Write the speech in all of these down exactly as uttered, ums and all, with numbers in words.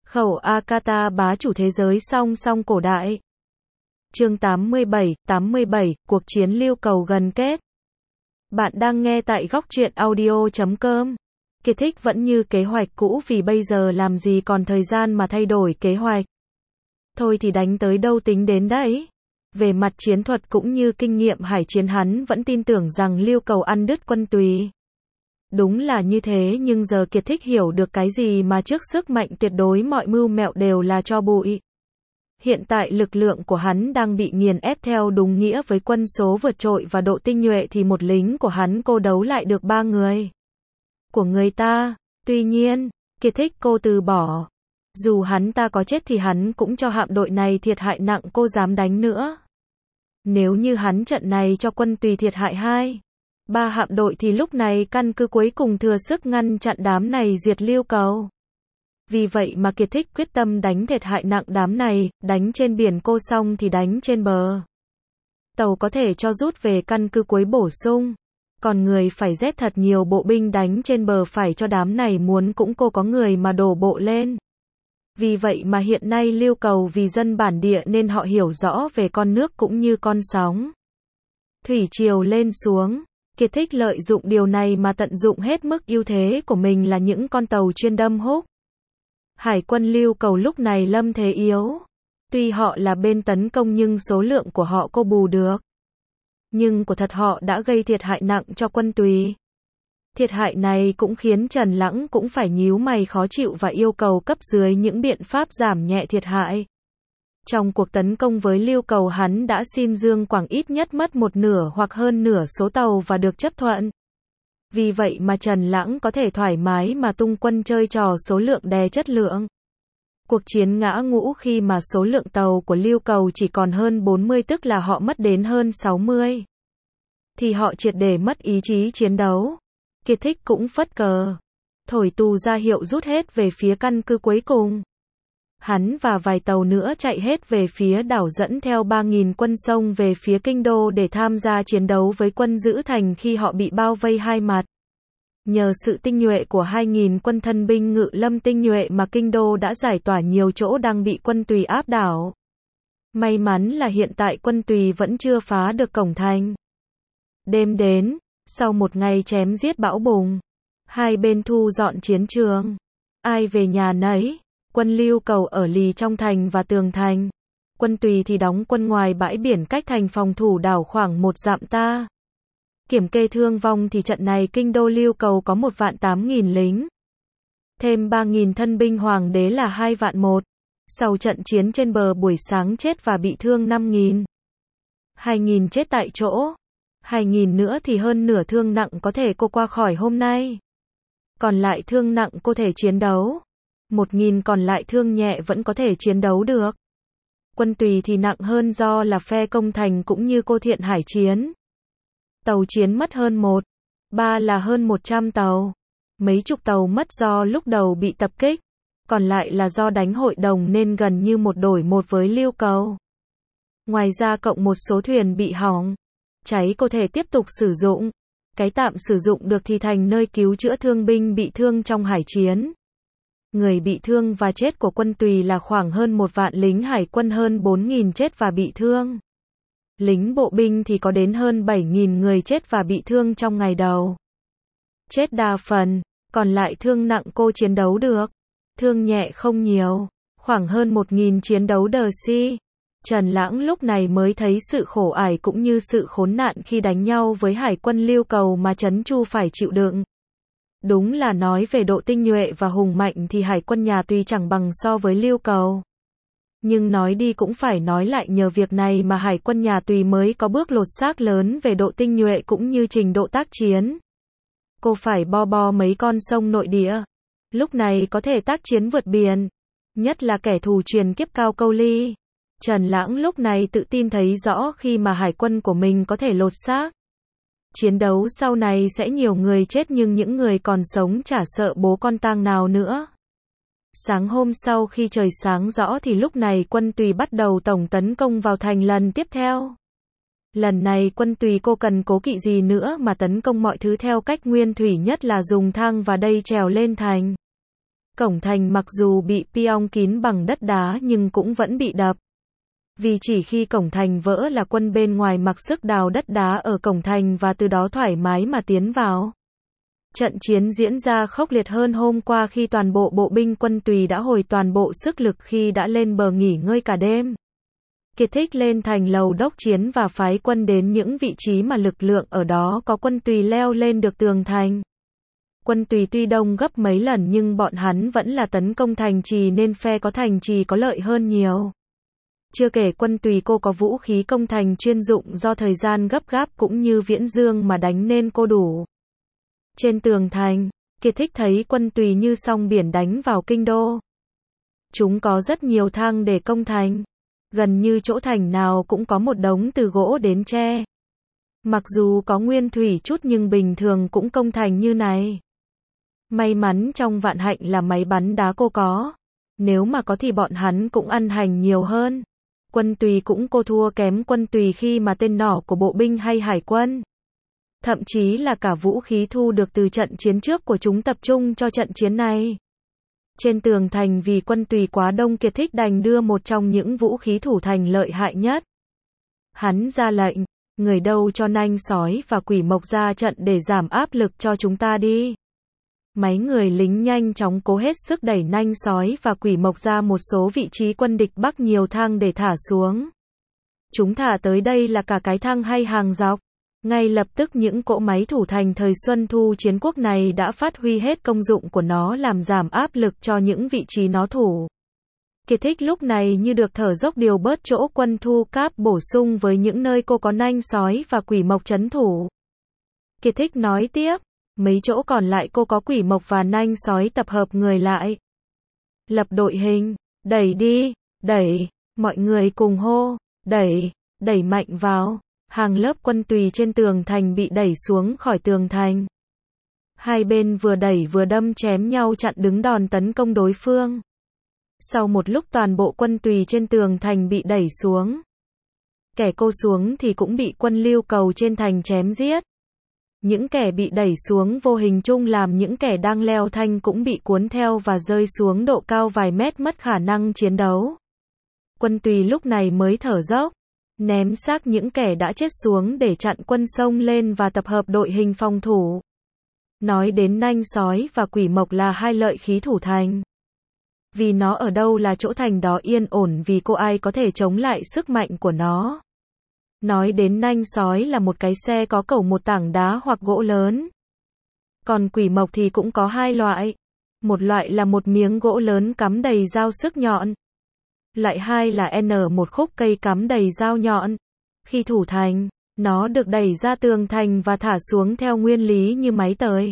Khẩu Akata bá chủ thế giới song song cổ đại. Chương tám mươi bảy, tám mươi bảy, cuộc chiến lưu cầu gần kết. Bạn đang nghe tại góc truyện audio chấm com. Kiệt Thích vẫn như kế hoạch cũ vì bây giờ làm gì còn thời gian mà thay đổi kế hoạch. Thôi thì đánh tới đâu tính đến đấy. Về mặt chiến thuật cũng như kinh nghiệm hải chiến hắn vẫn tin tưởng rằng lưu cầu ăn đứt quân Tùy. Đúng là như thế nhưng giờ Kiệt Thích hiểu được cái gì mà trước sức mạnh tuyệt đối mọi mưu mẹo đều là tro bụi. Hiện tại lực lượng của hắn đang bị nghiền ép theo đúng nghĩa với quân số vượt trội và độ tinh nhuệ thì một lính của hắn cô đấu lại được ba người của người ta. Tuy nhiên, Kiệt Thích cô từ bỏ. Dù hắn ta có chết thì hắn cũng cho hạm đội này thiệt hại nặng cô dám đánh nữa. Nếu như hắn trận này cho quân Tùy thiệt hại hai, ba hạm đội thì lúc này căn cứ cuối cùng thừa sức ngăn chặn đám này diệt lưu cầu. Vì vậy mà Kiệt Thích quyết tâm đánh thiệt hại nặng đám này, đánh trên biển cô xong thì đánh trên bờ. Tàu có thể cho rút về căn cứ cuối bổ sung. Còn người phải rét thật nhiều bộ binh đánh trên bờ phải cho đám này muốn cũng cô có người mà đổ bộ lên. Vì vậy mà hiện nay lưu cầu vì dân bản địa nên họ hiểu rõ về con nước cũng như con sóng. Thủy triều lên xuống. Kiệt Thích lợi dụng điều này mà tận dụng hết mức ưu thế của mình là những con tàu chuyên đâm húc. Hải quân lưu cầu lúc này lâm thế yếu. Tuy họ là bên tấn công nhưng số lượng của họ cô bù được. Nhưng của thật họ đã gây thiệt hại nặng cho quân Tùy. Thiệt hại này cũng khiến Trần Lãng cũng phải nhíu mày khó chịu và yêu cầu cấp dưới những biện pháp giảm nhẹ thiệt hại. Trong cuộc tấn công với lưu cầu hắn đã xin Dương Quảng ít nhất mất một nửa hoặc hơn nửa số tàu và được chấp thuận. Vì vậy mà Trần Lãng có thể thoải mái mà tung quân chơi trò số lượng đè chất lượng. Cuộc chiến ngã ngũ khi mà số lượng tàu của lưu cầu chỉ còn hơn bốn mươi tức là họ mất đến hơn sáu mươi. Thì họ triệt để mất ý chí chiến đấu. Kiệt Thích cũng phất cờ. Thổi tù ra hiệu rút hết về phía căn cứ cuối cùng. Hắn và vài tàu nữa chạy hết về phía đảo dẫn theo ba nghìn quân sông về phía kinh đô để tham gia chiến đấu với quân giữ thành khi họ bị bao vây hai mặt. Nhờ sự tinh nhuệ của hai nghìn quân thân binh ngự lâm tinh nhuệ mà kinh đô đã giải tỏa nhiều chỗ đang bị quân Tùy áp đảo. May mắn là hiện tại quân Tùy vẫn chưa phá được cổng thành. Đêm đến, sau một ngày chém giết bão bùng, hai bên thu dọn chiến trường. Ai về nhà nấy. Quân lưu cầu ở lì trong thành và tường thành. Quân Tùy thì đóng quân ngoài bãi biển cách thành phòng thủ đảo khoảng một dặm ta. Kiểm kê thương vong thì trận này kinh đô lưu cầu có một vạn tám nghìn lính. Thêm ba nghìn thân binh hoàng đế là hai vạn một. Sau trận chiến trên bờ buổi sáng chết và bị thương năm nghìn. hai nghìn chết tại chỗ. hai nghìn nữa thì hơn nửa thương nặng có thể cô qua khỏi hôm nay. Còn lại thương nặng cô thể chiến đấu. một nghìn còn lại thương nhẹ vẫn có thể chiến đấu được. Quân Tùy thì nặng hơn do là phe công thành cũng như cô thiện hải chiến. Tàu chiến mất hơn một, ba là hơn một trăm tàu. Mấy chục tàu mất do lúc đầu bị tập kích. Còn lại là do đánh hội đồng nên gần như một đổi một với lưu cầu. Ngoài ra cộng một số thuyền bị hỏng. Cháy có thể tiếp tục sử dụng. Cái tạm sử dụng được thì thành nơi cứu chữa thương binh bị thương trong hải chiến. Người bị thương và chết của quân Tùy là khoảng hơn một vạn lính hải quân hơn bốn nghìn chết và bị thương. Lính bộ binh thì có đến hơn bảy nghìn người chết và bị thương trong ngày đầu. Chết đa phần, còn lại thương nặng cô chiến đấu được. Thương nhẹ không nhiều, khoảng hơn một nghìn chiến đấu đờ si. Trần Lãng lúc này mới thấy sự khổ ải cũng như sự khốn nạn khi đánh nhau với hải quân lưu cầu mà Trấn Chu phải chịu đựng. Đúng là nói về độ tinh nhuệ và hùng mạnh thì hải quân nhà Tùy chẳng bằng so với lưu cầu. Nhưng nói đi cũng phải nói lại nhờ việc này mà hải quân nhà Tùy mới có bước lột xác lớn về độ tinh nhuệ cũng như trình độ tác chiến. Cô phải bo bo mấy con sông nội địa. Lúc này có thể tác chiến vượt biển. Nhất là kẻ thù truyền kiếp Cao Câu Ly. Trần Lãng lúc này tự tin thấy rõ khi mà hải quân của mình có thể lột xác. Chiến đấu sau này sẽ nhiều người chết nhưng những người còn sống chả sợ bố con tang nào nữa. Sáng hôm sau khi trời sáng rõ thì lúc này quân Tùy bắt đầu tổng tấn công vào thành lần tiếp theo. Lần này quân Tùy cô cần cố kỵ gì nữa mà tấn công mọi thứ theo cách nguyên thủy nhất là dùng thang và đây trèo lên thành. Cổng thành mặc dù bị piong kín bằng đất đá nhưng cũng vẫn bị đập. Vì chỉ khi cổng thành vỡ là quân bên ngoài mặc sức đào đất đá ở cổng thành và từ đó thoải mái mà tiến vào. Trận chiến diễn ra khốc liệt hơn hôm qua khi toàn bộ bộ binh quân Tùy đã hồi toàn bộ sức lực khi đã lên bờ nghỉ ngơi cả đêm. Kiệt Thích lên thành lầu đốc chiến và phái quân đến những vị trí mà lực lượng ở đó có quân Tùy leo lên được tường thành. Quân Tùy tuy đông gấp mấy lần nhưng bọn hắn vẫn là tấn công thành trì nên phe có thành trì có lợi hơn nhiều. Chưa kể quân Tùy cô có vũ khí công thành chuyên dụng do thời gian gấp gáp cũng như Viễn Dương mà đánh nên cô đủ. Trên tường thành, Kiệt Thích thấy quân Tùy như sóng biển đánh vào kinh đô. Chúng có rất nhiều thang để công thành. Gần như chỗ thành nào cũng có một đống từ gỗ đến tre. Mặc dù có nguyên thủy chút nhưng bình thường cũng công thành như này. May mắn trong vạn hạnh là máy bắn đá cô có. Nếu mà có thì bọn hắn cũng ăn hành nhiều hơn. Quân Tùy cũng cô thua kém quân Tùy khi mà tên nỏ của bộ binh hay hải quân. Thậm chí là cả vũ khí thu được từ trận chiến trước của chúng tập trung cho trận chiến này. Trên tường thành vì quân Tùy quá đông, Kiệt Thích đành đưa một trong những vũ khí thủ thành lợi hại nhất. Hắn ra lệnh, người đâu cho nanh sói và quỷ mộc ra trận để giảm áp lực cho chúng ta đi. Mấy người lính nhanh chóng cố hết sức đẩy nanh sói và quỷ mộc ra một số vị trí quân địch bắc nhiều thang để thả xuống. Chúng thả tới đây là cả cái thang hay hàng dọc. Ngay lập tức những cỗ máy thủ thành thời Xuân Thu chiến quốc này đã phát huy hết công dụng của nó làm giảm áp lực cho những vị trí nó thủ. Kiệt Thích lúc này như được thở dốc điều bớt chỗ quân thu cáp bổ sung với những nơi cô có nanh sói và quỷ mộc trấn thủ. Kiệt Thích nói tiếp, mấy chỗ còn lại cô có quỷ mộc và nanh sói tập hợp người lại. Lập đội hình, đẩy đi, đẩy, mọi người cùng hô, đẩy, đẩy mạnh vào. Hàng lớp quân Tùy trên tường thành bị đẩy xuống khỏi tường thành. Hai bên vừa đẩy vừa đâm chém nhau chặn đứng đòn tấn công đối phương. Sau một lúc toàn bộ quân Tùy trên tường thành bị đẩy xuống. Kẻ cô xuống thì cũng bị quân Lưu Cầu trên thành chém giết. Những kẻ bị đẩy xuống vô hình chung làm những kẻ đang leo thanh cũng bị cuốn theo và rơi xuống độ cao vài mét mất khả năng chiến đấu. Quân Tùy lúc này mới thở dốc. Ném xác những kẻ đã chết xuống để chặn quân sông lên và tập hợp đội hình phòng thủ. Nói đến nanh sói và quỷ mộc là hai lợi khí thủ thành. Vì nó ở đâu là chỗ thành đó yên ổn vì cô ai có thể chống lại sức mạnh của nó. Nói đến nanh sói là một cái xe có cẩu một tảng đá hoặc gỗ lớn. Còn quỷ mộc thì cũng có hai loại. Một loại là một miếng gỗ lớn cắm đầy dao sức nhọn. Loại hai là N một khúc cây cắm đầy dao nhọn. Khi thủ thành, nó được đẩy ra tường thành và thả xuống theo nguyên lý như máy tời.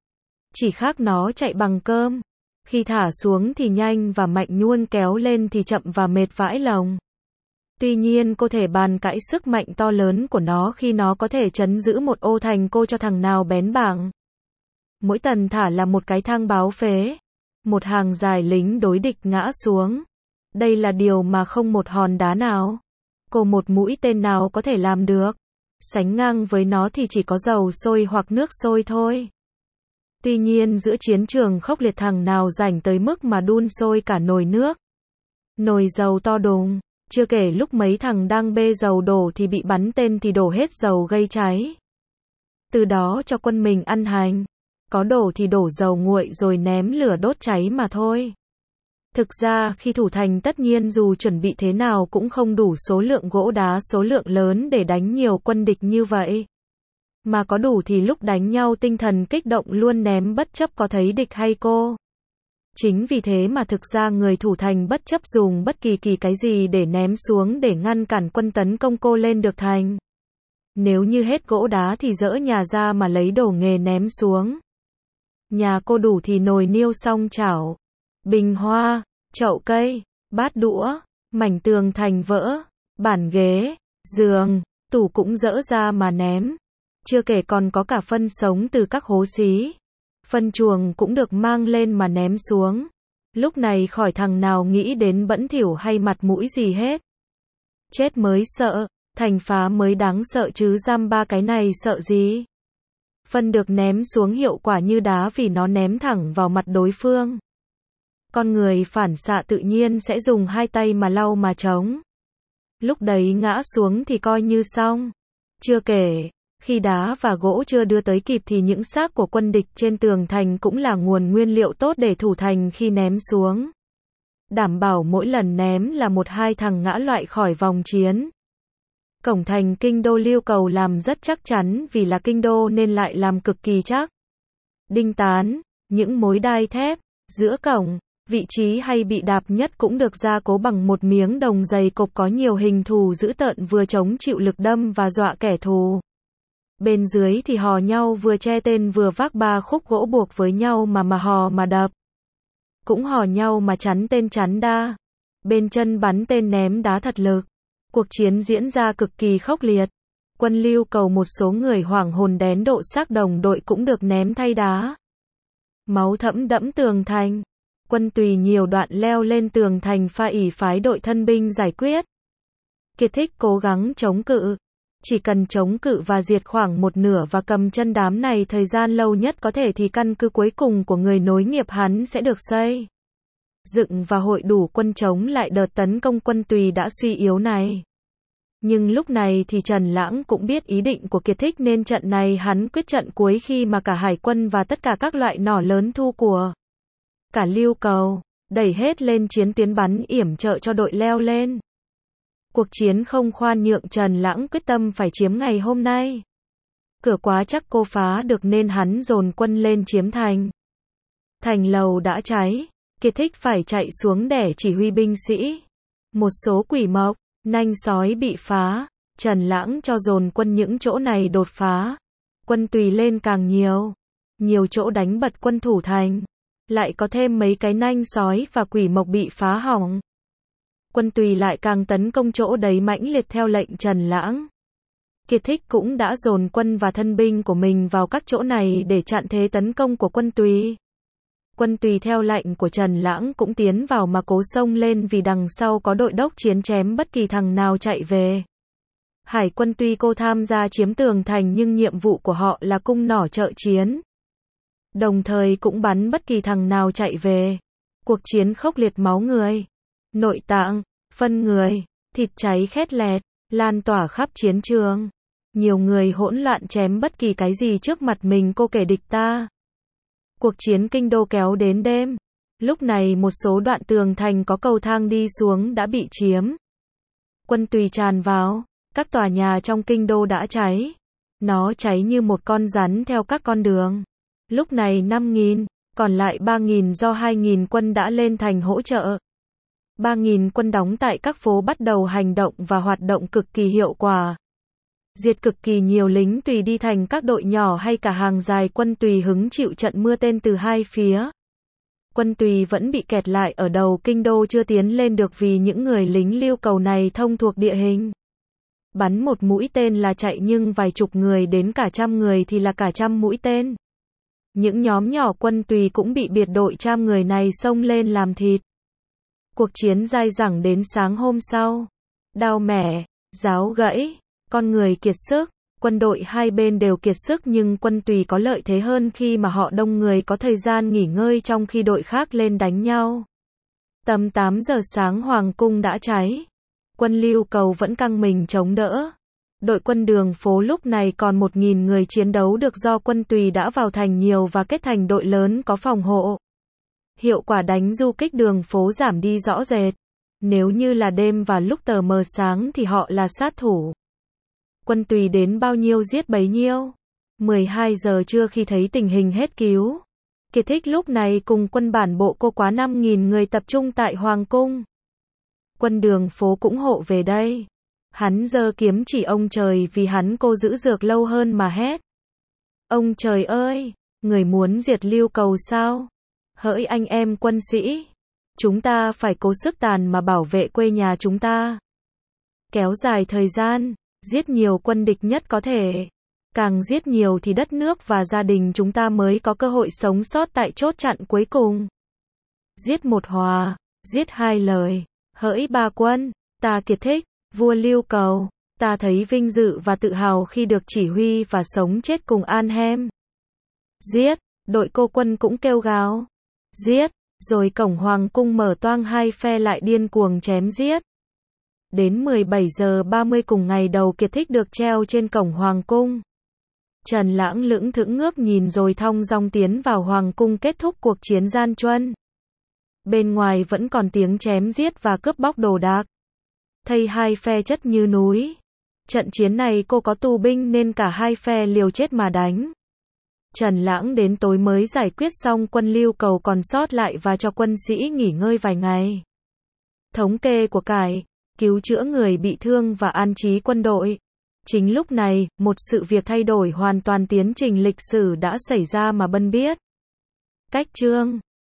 Chỉ khác nó chạy bằng cơm. Khi thả xuống thì nhanh và mạnh nhuôn kéo lên thì chậm và mệt vãi lòng. Tuy nhiên cô thể bàn cãi sức mạnh to lớn của nó khi nó có thể trấn giữ một ô thành cô cho thằng nào bén bảng. Mỗi tần thả là một cái thang báo phế. Một hàng dài lính đối địch ngã xuống. Đây là điều mà không một hòn đá nào, cô một mũi tên nào có thể làm được. Sánh ngang với nó thì chỉ có dầu sôi hoặc nước sôi thôi. Tuy nhiên giữa chiến trường khốc liệt thằng nào rảnh tới mức mà đun sôi cả nồi nước. Nồi dầu to đùng, chưa kể lúc mấy thằng đang bê dầu đổ thì bị bắn tên thì đổ hết dầu gây cháy. Từ đó cho quân mình ăn hành. Có đổ thì đổ dầu nguội rồi ném lửa đốt cháy mà thôi. Thực ra khi thủ thành tất nhiên dù chuẩn bị thế nào cũng không đủ số lượng gỗ đá số lượng lớn để đánh nhiều quân địch như vậy. Mà có đủ thì lúc đánh nhau tinh thần kích động luôn ném bất chấp có thấy địch hay cô. Chính vì thế mà thực ra người thủ thành bất chấp dùng bất kỳ kỳ cái gì để ném xuống để ngăn cản quân tấn công cô lên được thành. Nếu như hết gỗ đá thì dỡ nhà ra mà lấy đồ nghề ném xuống. Nhà cô đủ thì nồi niêu xong chảo, bình hoa, chậu cây, bát đũa, mảnh tường thành vỡ, bàn ghế, giường, tủ cũng dỡ ra mà ném. Chưa kể còn có cả phân sống từ các hố xí. Phân chuồng cũng được mang lên mà ném xuống. Lúc này khỏi thằng nào nghĩ đến bẩn thỉu hay mặt mũi gì hết. Chết mới sợ, thành phá mới đáng sợ chứ giam ba cái này sợ gì. Phân được ném xuống hiệu quả như đá vì nó ném thẳng vào mặt đối phương. Con người phản xạ tự nhiên sẽ dùng hai tay mà lau mà chống. Lúc đấy ngã xuống thì coi như xong. Chưa kể, khi đá và gỗ chưa đưa tới kịp thì những xác của quân địch trên tường thành cũng là nguồn nguyên liệu tốt để thủ thành khi ném xuống. Đảm bảo mỗi lần ném là một hai thằng ngã loại khỏi vòng chiến. Cổng thành kinh đô Lưu Cầu làm rất chắc chắn vì là kinh đô nên lại làm cực kỳ chắc. Đinh tán, những mối đai thép, giữa cổng, vị trí hay bị đạp nhất cũng được gia cố bằng một miếng đồng dày cộp có nhiều hình thù dữ tợn vừa chống chịu lực đâm và dọa kẻ thù. Bên dưới thì hò nhau vừa che tên vừa vác ba khúc gỗ buộc với nhau mà mà hò mà đập. Cũng hò nhau mà chắn tên chắn đa. Bên chân bắn tên ném đá thật lực. Cuộc chiến diễn ra cực kỳ khốc liệt. Quân Lưu Cầu một số người hoảng hồn đén độ xác đồng đội cũng được ném thay đá. Máu thẫm đẫm tường thành. Quân Tùy nhiều đoạn leo lên tường thành pha ỉ phái đội thân binh giải quyết. Kiệt Thích cố gắng chống cự. Chỉ cần chống cự và diệt khoảng một nửa và cầm chân đám này thời gian lâu nhất có thể thì căn cứ cuối cùng của người nối nghiệp hắn sẽ được xây dựng và hội đủ quân chống lại đợt tấn công Quân Tùy đã suy yếu này. Nhưng lúc này thì Trần Lãng cũng biết ý định của Kiệt Thích nên trận này hắn quyết trận cuối khi mà cả hải quân và tất cả các loại nỏ lớn thu của cả Lưu Cầu, đẩy hết lên chiến tuyến bắn yểm trợ cho đội leo lên. Cuộc chiến không khoan nhượng Trần Lãng quyết tâm phải chiếm ngày hôm nay. Cửa quá chắc cô phá được nên hắn dồn quân lên chiếm thành. Thành lầu đã cháy, Kiệt Thích phải chạy xuống để chỉ huy binh sĩ. Một số quỷ mộc, nanh sói bị phá, Trần Lãng cho dồn quân những chỗ này đột phá. Quân Tùy lên càng nhiều, nhiều chỗ đánh bật quân thủ thành. Lại có thêm mấy cái nanh sói và quỷ mộc bị phá hỏng. Quân Tùy lại càng tấn công chỗ đấy mãnh liệt theo lệnh Trần Lãng. Kiệt Thích cũng đã dồn quân và thân binh của mình vào các chỗ này để chặn thế tấn công của Quân Tùy. Quân Tùy theo lệnh của Trần Lãng cũng tiến vào mà cố xông lên vì đằng sau có đội đốc chiến chém bất kỳ thằng nào chạy về. Hải quân tuy cô tham gia chiếm tường thành nhưng nhiệm vụ của họ là cung nỏ trợ chiến. Đồng thời cũng bắn bất kỳ thằng nào chạy về. Cuộc chiến khốc liệt máu người, nội tạng, phân người, thịt cháy khét lẹt, lan tỏa khắp chiến trường. Nhiều người hỗn loạn chém bất kỳ cái gì trước mặt mình cô kể địch ta. Cuộc chiến kinh đô kéo đến đêm. Lúc này một số đoạn tường thành có cầu thang đi xuống đã bị chiếm. Quân Tùy tràn vào, các tòa nhà trong kinh đô đã cháy. Nó cháy như một con rắn theo các con đường. Lúc này năm nghìn, còn lại ba nghìn do hai nghìn quân đã lên thành hỗ trợ. ba nghìn quân đóng tại các phố bắt đầu hành động và hoạt động cực kỳ hiệu quả. Diệt cực kỳ nhiều lính Tùy đi thành các đội nhỏ hay cả hàng dài quân Tùy hứng chịu trận mưa tên từ hai phía. Quân Tùy vẫn bị kẹt lại ở đầu kinh đô chưa tiến lên được vì những người lính Lưu Cầu này thông thuộc địa hình. Bắn một mũi tên là chạy nhưng vài chục người đến cả trăm người thì là cả trăm mũi tên. Những nhóm nhỏ quân Tùy cũng bị biệt đội trăm người này xông lên làm thịt. Cuộc chiến dai dẳng đến sáng hôm sau. Đao mẻ, giáo gãy, con người kiệt sức, quân đội hai bên đều kiệt sức nhưng quân Tùy có lợi thế hơn khi mà họ đông người có thời gian nghỉ ngơi trong khi đội khác lên đánh nhau. Tầm tám giờ sáng Hoàng cung đã cháy. Quân Lưu Cầu vẫn căng mình chống đỡ. Đội quân Đường Phố lúc này còn một nghìn người chiến đấu được do quân Tùy đã vào thành nhiều và kết thành đội lớn có phòng hộ. Hiệu quả đánh du kích Đường Phố giảm đi rõ rệt. Nếu như là đêm và lúc tờ mờ sáng thì họ là sát thủ. Quân Tùy đến bao nhiêu giết bấy nhiêu. mười hai giờ trưa khi thấy tình hình hết cứu. Kiệt Thích lúc này cùng quân bản bộ cô quá năm nghìn người tập trung tại Hoàng cung. Quân Đường Phố cũng hộ về đây. Hắn giơ kiếm chỉ ông trời vì hắn cô giữ dược lâu hơn mà hét. Ông trời ơi, người muốn diệt Lưu Cầu sao? Hỡi anh em quân sĩ, chúng ta phải cố sức tàn mà bảo vệ quê nhà chúng ta. Kéo dài thời gian, giết nhiều quân địch nhất có thể. Càng giết nhiều thì đất nước và gia đình chúng ta mới có cơ hội sống sót tại chốt chặn cuối cùng. Giết một hòa, giết hai lời. Hỡi ba quân, ta Kiệt Thích, vua Lưu Cầu, ta thấy vinh dự và tự hào khi được chỉ huy và sống chết cùng An Hem. Giết, đội cô quân cũng kêu gào. Giết, Rồi cổng hoàng cung mở toang, hai phe lại điên cuồng chém giết. Đến mười bảy giờ ba mươi cùng ngày, đầu Kiệt Thích được treo trên cổng hoàng cung. Trần Lãng lững thững ngước nhìn rồi thong dong tiến vào hoàng cung kết thúc cuộc chiến gian truân. Bên ngoài vẫn còn tiếng chém giết và cướp bóc đồ đạc. Thây hai phe chất như núi. Trận chiến này cô có tù binh nên cả hai phe liều chết mà đánh. Trần Lãng đến tối mới giải quyết xong quân Lưu Cầu còn sót lại và cho quân sĩ nghỉ ngơi vài ngày. Thống kê của cải, cứu chữa người bị thương và an trí quân đội. Chính lúc này, một sự việc thay đổi hoàn toàn tiến trình lịch sử đã xảy ra mà Bân biết. Cách chương